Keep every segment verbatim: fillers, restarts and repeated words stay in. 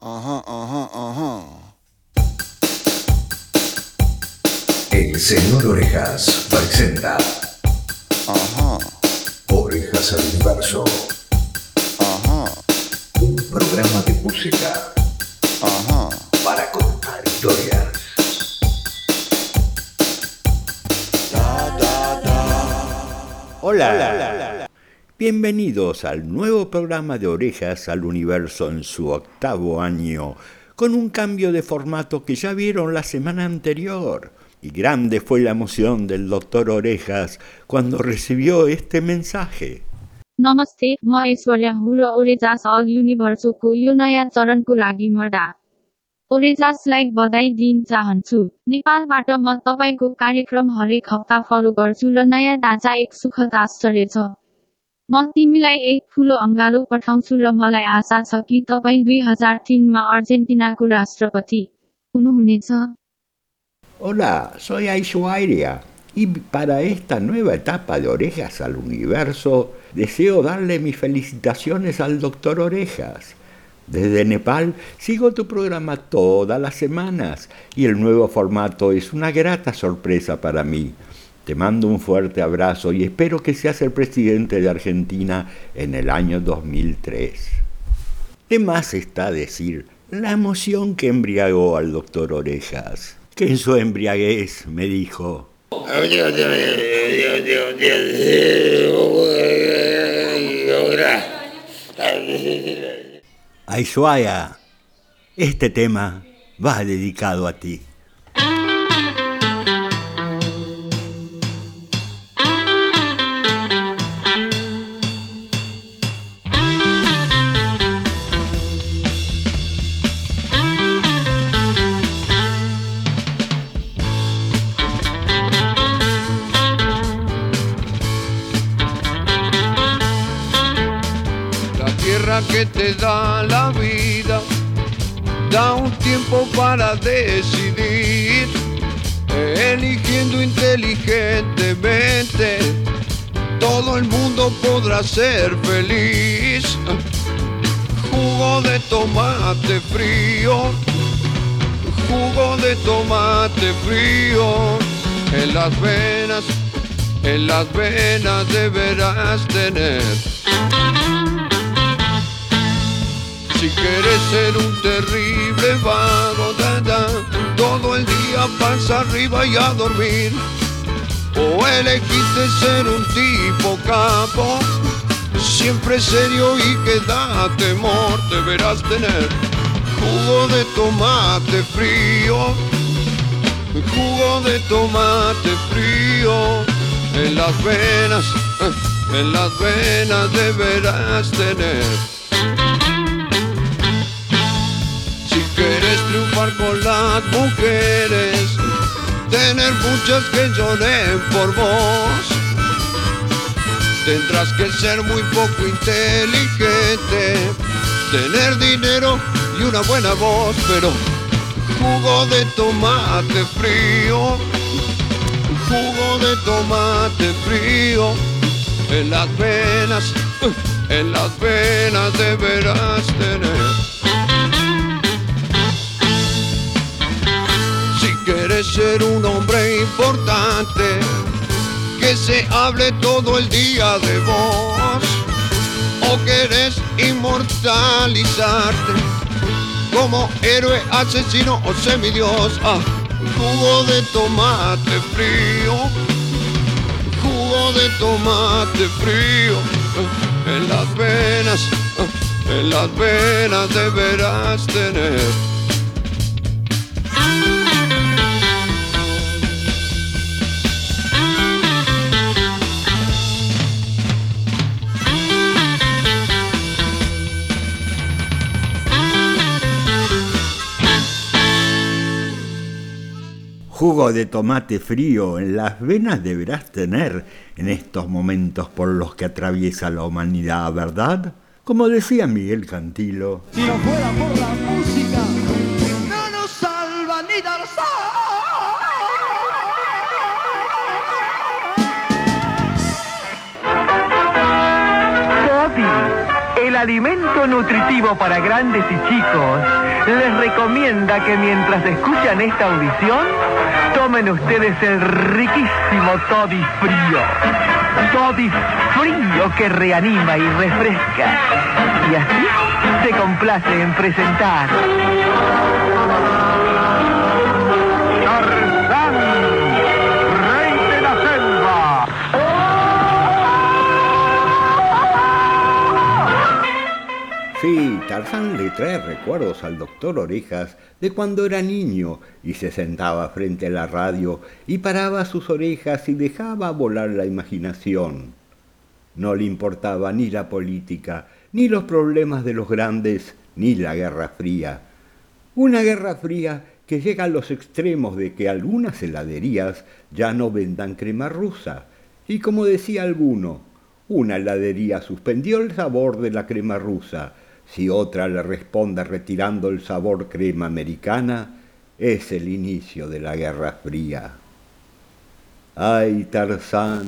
Ajá, ajá, ajá. El señor Orejas presenta Ajá, Orejas al Universo, ajá, un programa de música ajá. para contar historias. Da, da, da. Hola. Hola, bienvenidos al nuevo programa de Orejas al Universo en su octavo año, con un cambio de formato que ya vieron la semana anterior. Y grande fue la emoción del doctor Orejas cuando recibió este mensaje. नमस्ते, म ऐश्वर्या हुँ र ओरेजास अल युनिभर्सको यो नयाँ चरणको लागि मर्दा ओरेजासलाई बधाई दिन चाहन्छु। नेपालबाट म तपाईको कार्यक्रम हरेक हप्ता फलो गर्छु र नयाँ ढाँचा एक सुखद आश्चर्य छ। म तिमीलाई एक ठुलो अङ्गालो पठाउँछु र मलाई आशा छ कि तपाई दुई हजार तीन मा अर्जेन्टिनाको राष्ट्रपति हुनुहुनेछ। Hola, soy Aishwarya y para esta nueva etapa de Orejas al Universo deseo darle mis felicitaciones al doctor Orejas. Desde Nepal sigo tu programa todas las semanas y el nuevo formato es una grata sorpresa para mí. Te mando un fuerte abrazo y espero que seas el presidente de Argentina en el año dos mil tres. De más está decir la emoción que embriagó al doctor Orejas, que en su embriaguez me dijo: Aishwarya, este tema va dedicado a ti. Que te da la vida, da un tiempo para decidir, eligiendo inteligentemente, todo el mundo podrá ser feliz. Jugo de tomate frío, jugo de tomate frío, en las venas, en las venas deberás tener. Si quieres ser un terrible vago, da, da, todo el día pasa arriba y a dormir, o elegiste ser un tipo capo, siempre serio y que da temor, deberás tener jugo de tomate frío, jugo de tomate frío, en las venas, en las venas deberás tener. Quieres triunfar con las mujeres, tener muchas que lloren por vos, tendrás que ser muy poco inteligente, tener dinero y una buena voz, pero jugo de tomate frío, jugo de tomate frío, en las venas, en las venas deberás tener. Quieres ser un hombre importante, que se hable todo el día de vos, o querés inmortalizarte como héroe, asesino o semidios. Ah, jugo de tomate frío, jugo de tomate frío, en las venas, en las venas deberás tener. Jugo de tomate frío en las venas deberás tener en estos momentos por los que atraviesa la humanidad, ¿verdad? Como decía Miguel Cantilo. Si no fuera por la música, no nos salva ni Tarzán. Bobby, el alimento nutritivo para grandes y chicos. les recomienda que mientras escuchan esta audición, tomen ustedes el riquísimo toddy frío. Toddy frío que reanima y refresca. Y así se complace en presentar Tarzán, rey de la selva. Sí, Tarzán le trae recuerdos al doctor Orejas de cuando era niño y se sentaba frente a la radio y paraba sus orejas y dejaba volar la imaginación. No le importaba ni la política, ni los problemas de los grandes, ni la Guerra Fría. Una Guerra Fría que llega a los extremos de que algunas heladerías ya no vendan crema rusa. Y como decía alguno, una heladería suspendió el sabor de la crema rusa. Si otra le responde retirando el sabor crema americana, es el inicio de la Guerra Fría. ¡Ay, Tarzán!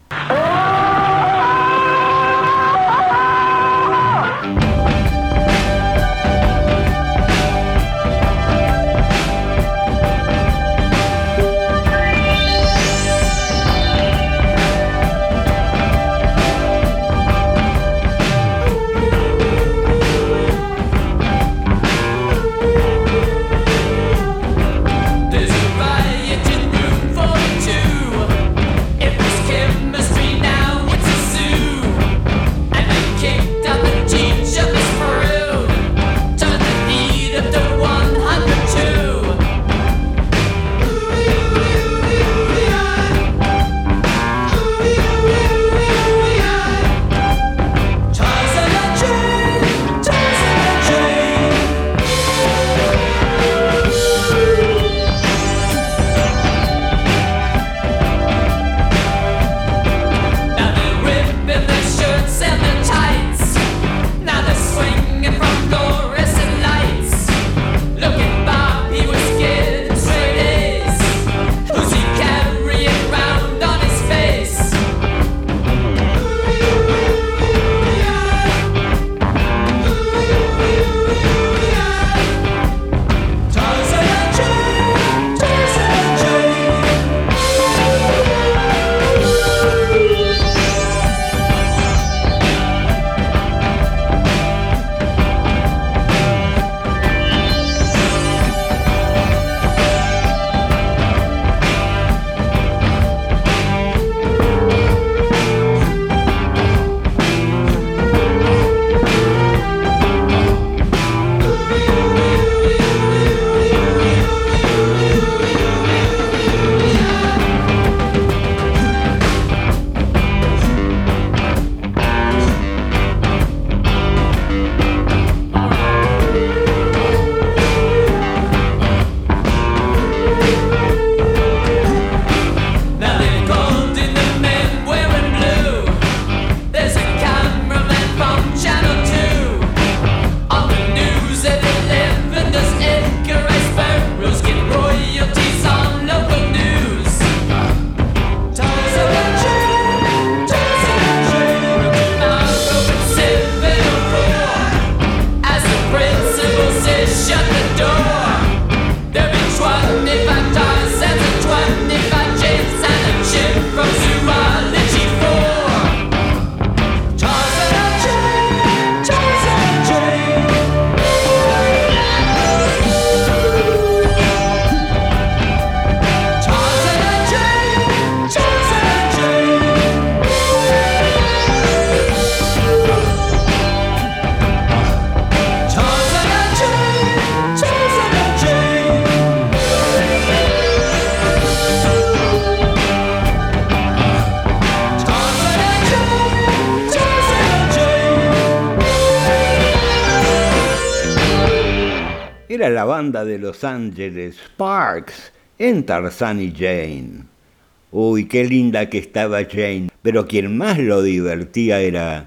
Era la banda de Los Ángeles Sparks en Tarzán y Jane. Uy, qué linda que estaba Jane, pero quien más lo divertía era...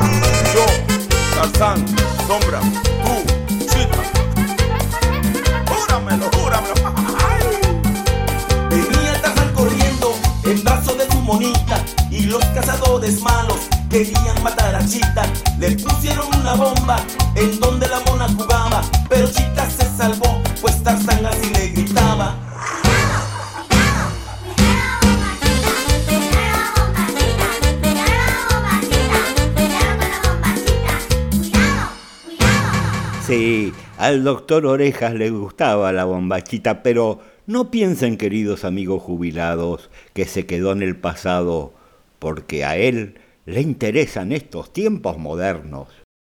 Yo, Tarzán, Sombra, tú, Chita. Júramelo, júramelo. Venía Tarzán corriendo en brazos de su monita y los cazadores malos querían matar a Chita. Le pusieron una bomba en donde la mona jugaba, pero Chita se salvó, pues Tarzán así le gritaba. Sí, al doctor Orejas le gustaba la bombachita, pero no piensen, queridos amigos jubilados, que se quedó en el pasado, porque a él le interesan estos tiempos modernos.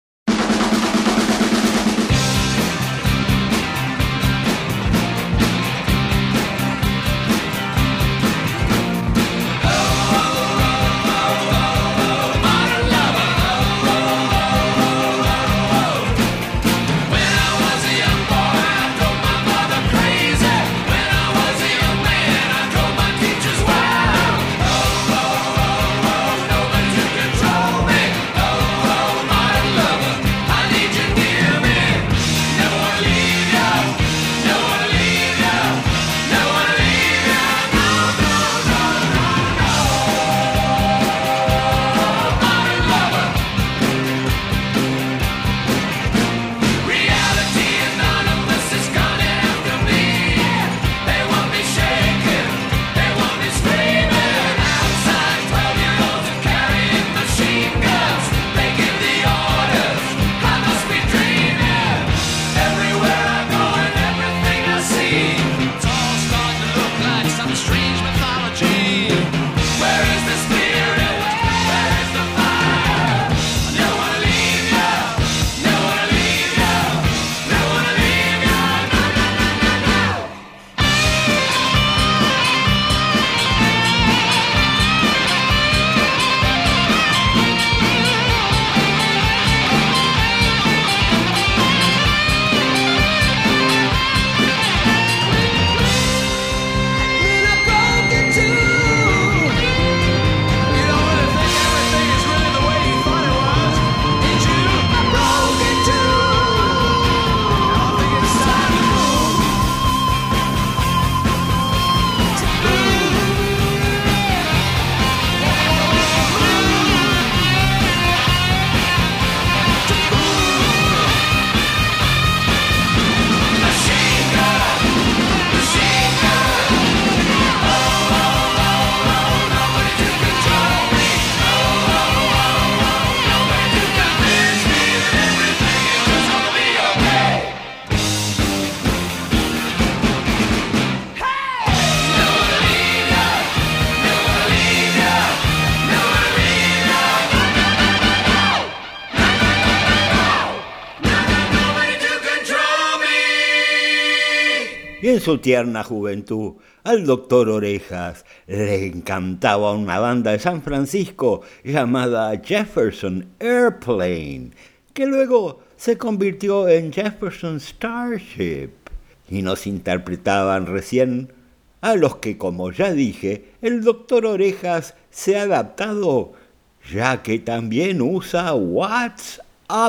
Y en su tierna juventud, al doctor Orejas le encantaba una banda de San Francisco llamada Jefferson Airplane, que luego se convirtió en Jefferson Starship, y nos interpretaban recién, a los que, como ya dije, el doctor Orejas se ha adaptado, ya que también usa WhatsApp.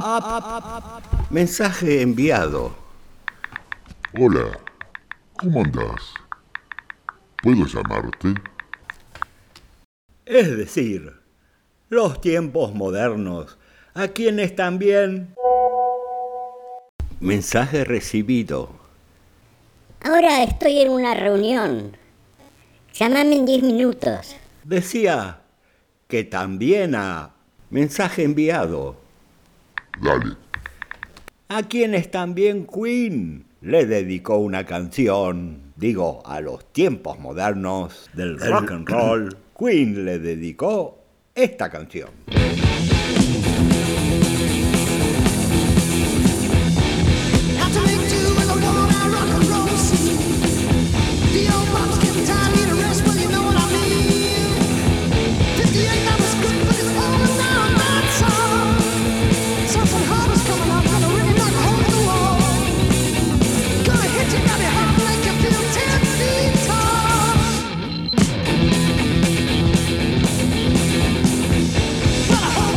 Mensaje enviado. Hola, ¿cómo andás? ¿Puedo llamarte? Es decir, los tiempos modernos, a quienes también... Mensaje recibido. Ahora estoy en una reunión. Llámame en diez minutos. Decía que también a... Mensaje enviado. Dale. A quienes también Queen le dedicó una canción, digo, a los tiempos modernos del rock and roll, Queen le dedicó esta canción. Well,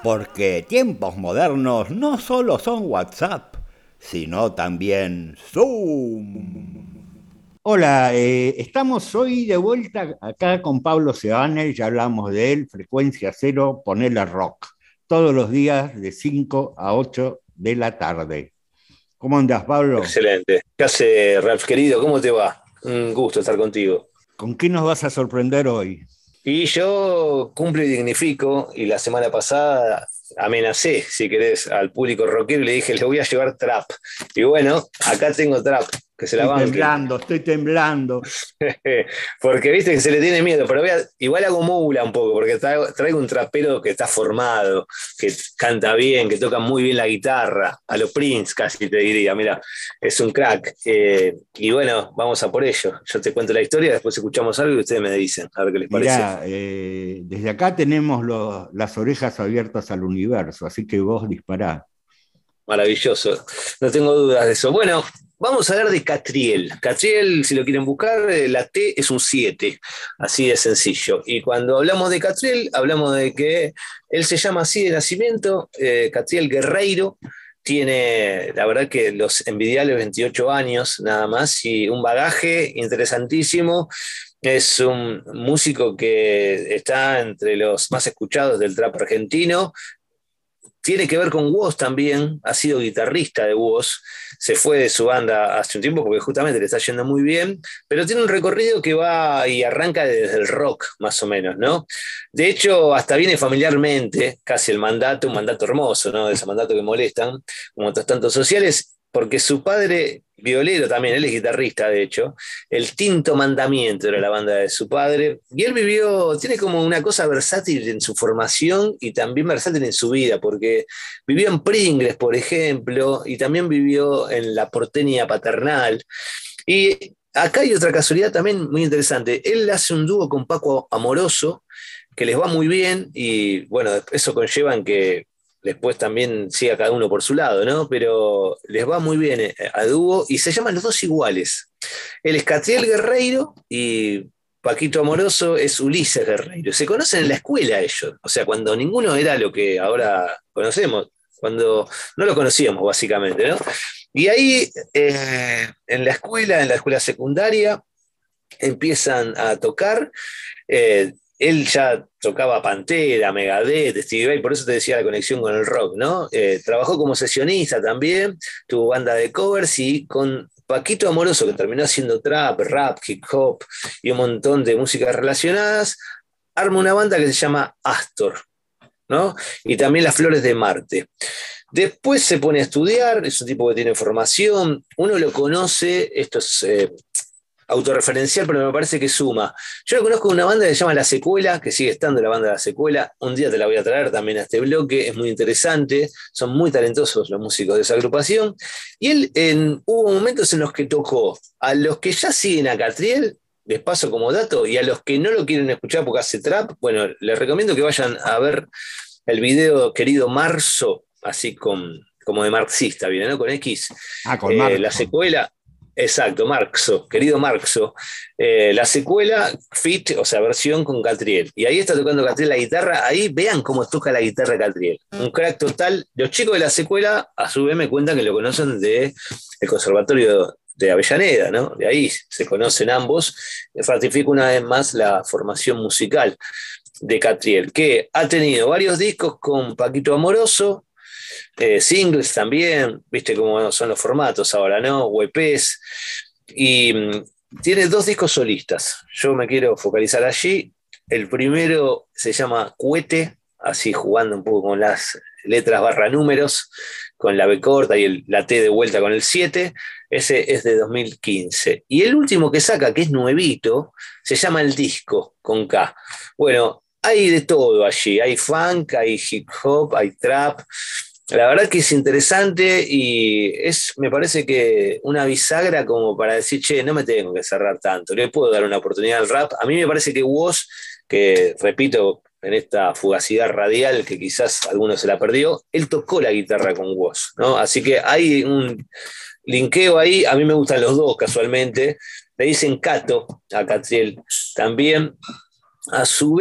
Porque tiempos modernos no solo son WhatsApp, sino también Zoom. Hola, eh, estamos hoy de vuelta acá con Pablo Seane, ya hablamos de él, Frecuencia Cero, ponele rock, todos los días de cinco a ocho de la tarde. ¿Cómo andás, Pablo? Excelente. ¿Qué hace, Ralph, querido? ¿Cómo te va? Un gusto estar contigo. ¿Con qué nos vas a sorprender hoy? Y yo cumplo y dignifico, y la semana pasada amenacé, si querés, al público rockero y le dije, le voy a llevar trap. Y bueno, acá tengo trap, que se la Estoy banque. temblando, estoy temblando. Porque viste que se le tiene miedo, pero voy a- igual hago mula un poco, porque traigo, traigo un trapero que está formado, que canta bien, que toca muy bien la guitarra, a los Prince casi te diría, mira, es un crack. Eh, y bueno, vamos a por ello. Yo te cuento la historia, después escuchamos algo y ustedes me dicen, a ver qué les parece. Mirá, eh, desde acá tenemos los- las orejas abiertas al universo, así que vos dispará. Maravilloso, no tengo dudas de eso. Bueno, vamos a hablar de Catriel. Catriel, si lo quieren buscar, eh, la T es un siete, así de sencillo. Y cuando hablamos de Catriel, hablamos de que él se llama así de nacimiento, eh, Catriel Guerreiro. Tiene, la verdad que los envidiables veintiocho años nada más y un bagaje interesantísimo. Es un músico que está entre los más escuchados del trap argentino. Tiene que ver con Woz también, ha sido guitarrista de Woz, se fue de su banda hace un tiempo porque justamente le está yendo muy bien, pero tiene un recorrido que va y arranca desde el rock, más o menos, ¿no? De hecho, hasta viene familiarmente, casi el mandato, un mandato hermoso, ¿no? De ese mandato que molestan, como otros tantos sociales, porque su padre, violero también, él es guitarrista, de hecho, el Tinto Mandamiento era la banda de su padre, y él vivió, tiene como una cosa versátil en su formación y también versátil en su vida, porque vivió en Pringles, por ejemplo, y también vivió en la porteña paternal, y acá hay otra casualidad también muy interesante, él hace un dúo con Paco Amoroso, que les va muy bien, y bueno, eso conlleva en que después también siga cada uno por su lado, ¿no? Pero les va muy bien a dúo y se llaman Los Dos Iguales. Él es Catriel Guerreiro y Paquito Amoroso es Ulises Guerreiro. Se conocen en la escuela ellos, o sea, cuando ninguno era lo que ahora conocemos, cuando no lo conocíamos básicamente, ¿no? Y ahí, eh, en la escuela, en la escuela secundaria, empiezan a tocar. eh, Él ya tocaba Pantera, Megadeth, Stevie Vai, por eso te decía la conexión con el rock, ¿no? Eh, trabajó como sesionista también, tuvo banda de covers y con Paquito Amoroso, que terminó haciendo trap, rap, hip hop y un montón de músicas relacionadas, arma una banda que se llama Astor, ¿no? Y también Las Flores de Marte. Después se pone a estudiar, es un tipo que tiene formación, uno lo conoce, esto es eh, autorreferencial, pero me parece que suma. Yo lo conozco de una banda que se llama La Secuela, que sigue estando la banda La Secuela, un día te la voy a traer también a este bloque, es muy interesante, son muy talentosos los músicos de esa agrupación, y él en, hubo momentos en los que tocó a los que ya siguen a Catriel, les paso como dato, y a los que no lo quieren escuchar porque hace trap, bueno, les recomiendo que vayan a ver el video Querido Marzo, así con, como de marxista, ¿viene, no? Con X. Ah, con Eh, Marxo. La Secuela, exacto, Marxo, querido Marxo. Eh, la secuela, fit, o sea, versión con Catriel. Y ahí está tocando Catriel la guitarra. Ahí vean cómo toca la guitarra Catriel. Un crack total. Los chicos de la secuela, a su vez, me cuentan que lo conocen del Conservatorio de Avellaneda, ¿no? De ahí se conocen ambos. Ratifica una vez más la formación musical de Catriel, que ha tenido varios discos con Paquito Amoroso, eh, singles también, viste cómo son los formatos ahora, ¿no? U E Pes, y mm, tiene dos discos solistas. Yo me quiero focalizar allí. El primero se llama Cuete, así jugando un poco con las letras barra números, con la B corta y el- la T de vuelta con el siete. Ese es de dos mil quince. Y el último que saca, que es nuevito, se llama El Disco, con K. Bueno, hay de todo allí. Hay funk, hay hip hop, hay trap. La verdad que es interesante y es, me parece que una bisagra como para decir, che, no me tengo que cerrar tanto, le puedo dar una oportunidad al rap. A mí me parece que Woz, que repito, en esta fugacidad radial que quizás alguno se la perdió, él tocó la guitarra con Woz, ¿no? Así que hay un linkeo ahí, a mí me gustan los dos casualmente, le dicen Cato a Catriel también. A su vez,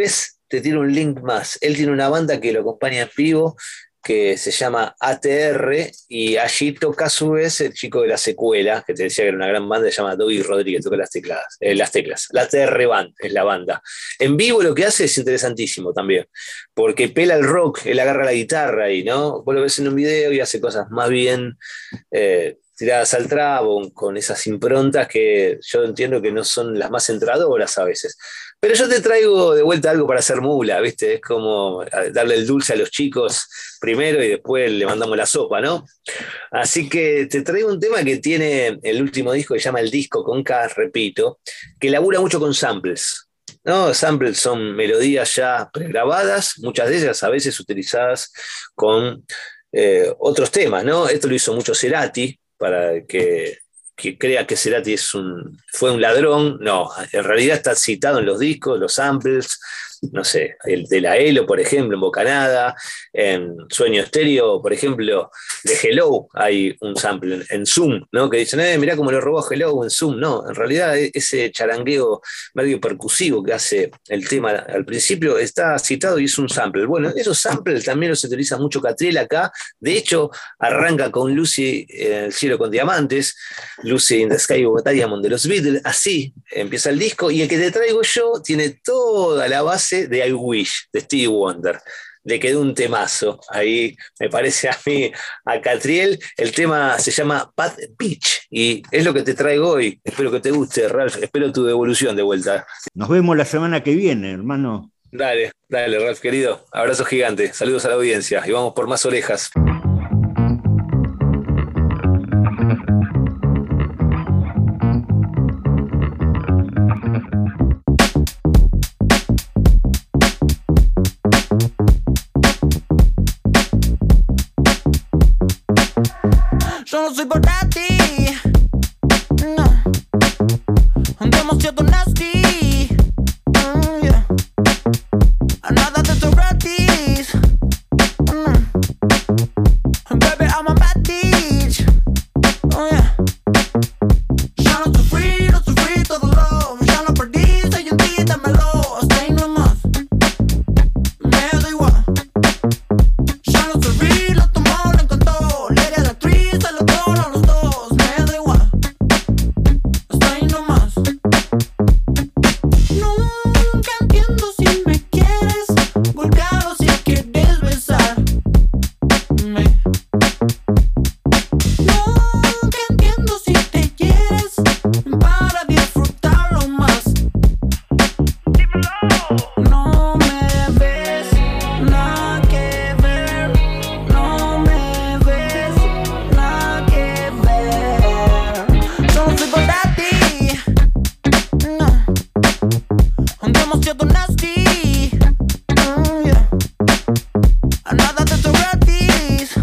te tiro un link más. Él tiene una banda que lo acompaña en vivo, que se llama A T R, y allí toca a su vez el chico de la secuela, que te decía que era una gran banda, se llama Dobby Rodríguez, toca las teclas, eh, las teclas. La A T R Band es la banda. En vivo lo que hace es interesantísimo también, porque pela el rock, él agarra la guitarra y, ¿no? Vos lo ves en un video y hace cosas más bien eh, tiradas al trabo, con esas improntas que yo entiendo que no son las más entradoras a veces. Pero yo te traigo de vuelta algo para hacer mula, ¿viste? Es como darle el dulce a los chicos primero y después le mandamos la sopa, ¿no? Así que te traigo un tema que tiene el último disco, que se llama El Disco con K, repito, que labura mucho con samples, ¿no? Samples son melodías ya pregrabadas, muchas de ellas a veces utilizadas con eh, otros temas, ¿no? Esto lo hizo mucho Cerati, para que... que crea que Cerati es un, fue un ladrón. No, en realidad está citado en los discos, los samples, no sé, el de la Elo, por ejemplo, en Bocanada, en Sueño Estéreo, por ejemplo, de Hello hay un sample en, en Zoom, ¿no? Que dicen, eh, mirá cómo lo robó Hello en Zoom. No, en realidad ese charangueo medio percusivo que hace el tema al principio está citado y es un sample. Bueno, esos samples también los utiliza mucho Catriel acá. De hecho, arranca con Lucy en el cielo con diamantes, Lucy in the Sky with Diamond de los Beatles, así empieza el disco, y el que te traigo yo tiene toda la base de I Wish, de Stevie Wonder. Le quedó un temazo, ahí me parece a mí, a Catriel. El tema se llama Pat Beach, y es lo que te traigo hoy. Espero que te guste, Ralph, espero tu devolución de vuelta. Nos vemos la semana que viene, hermano. Dale, dale, Ralph, querido. Abrazo gigante, saludos a la audiencia, y vamos por más orejas. Yo no soy para ti, no, demasiado nasty, mm, yeah. A nada de esto gratis, mm. Baby, I'm a bad bitch, oh yeah. Ya no sufrí, no sufrí todo lo, ya lo perdí, soy en ti, dámelo, hasta ahí nomás, me da igual. Ya no sufrí, lo tomó, lo encantó, le di a la actriz, se lo doy a los dos, me da igual, hasta ahí nomás. Nunca entiendo si me quieres golpear o si quieres besarme. Nunca entiendo si te quieres para disfrutarlo más. No me ves, nada que ver. No me ves, nada que ver. Yo no soy para ti, no, demasiado nasty, mm, yeah. A nada de esto gratis,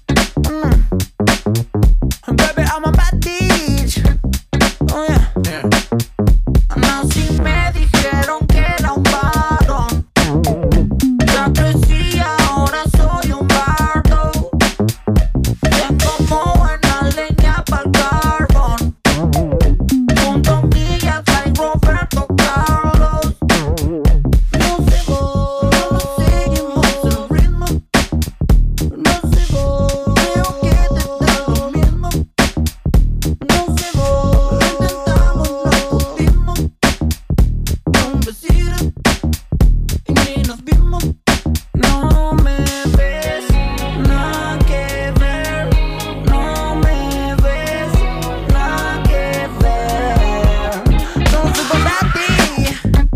mm. Baby, I'm a bad bitch, oh yeah, yeah. No, si me dijeron que era un varón, ya crecí, ahora soy un bardo. Tengo como buena leña pa'l carbón, junto millas hay Roberto Carlos. No sé vos, no seguimos el ritmo. No sé vos, creo que te da lo mismo. No sé vos, intentamos, no pudimos. Un besito y ni nos vimos. No me ves, nada que ver. No me ves, nada que ver. Yo no soy para ti,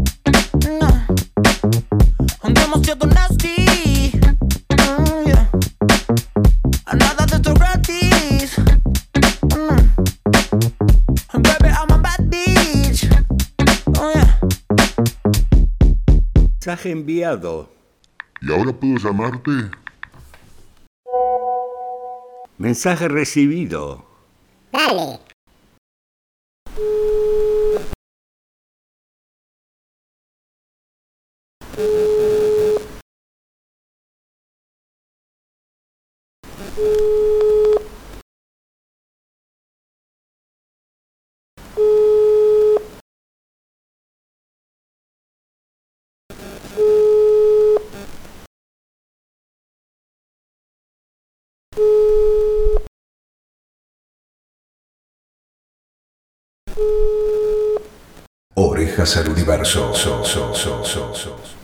no, demasiado nasty, mm, yeah. A nada de esto gratis, mm. Baby, I'm a bad bitch, oh yeah. Mensaje enviado. ¿Y ahora puedo llamarte? Mensaje recibido. Dale. Thank you. Orejas al universo. So, so, so, so, so.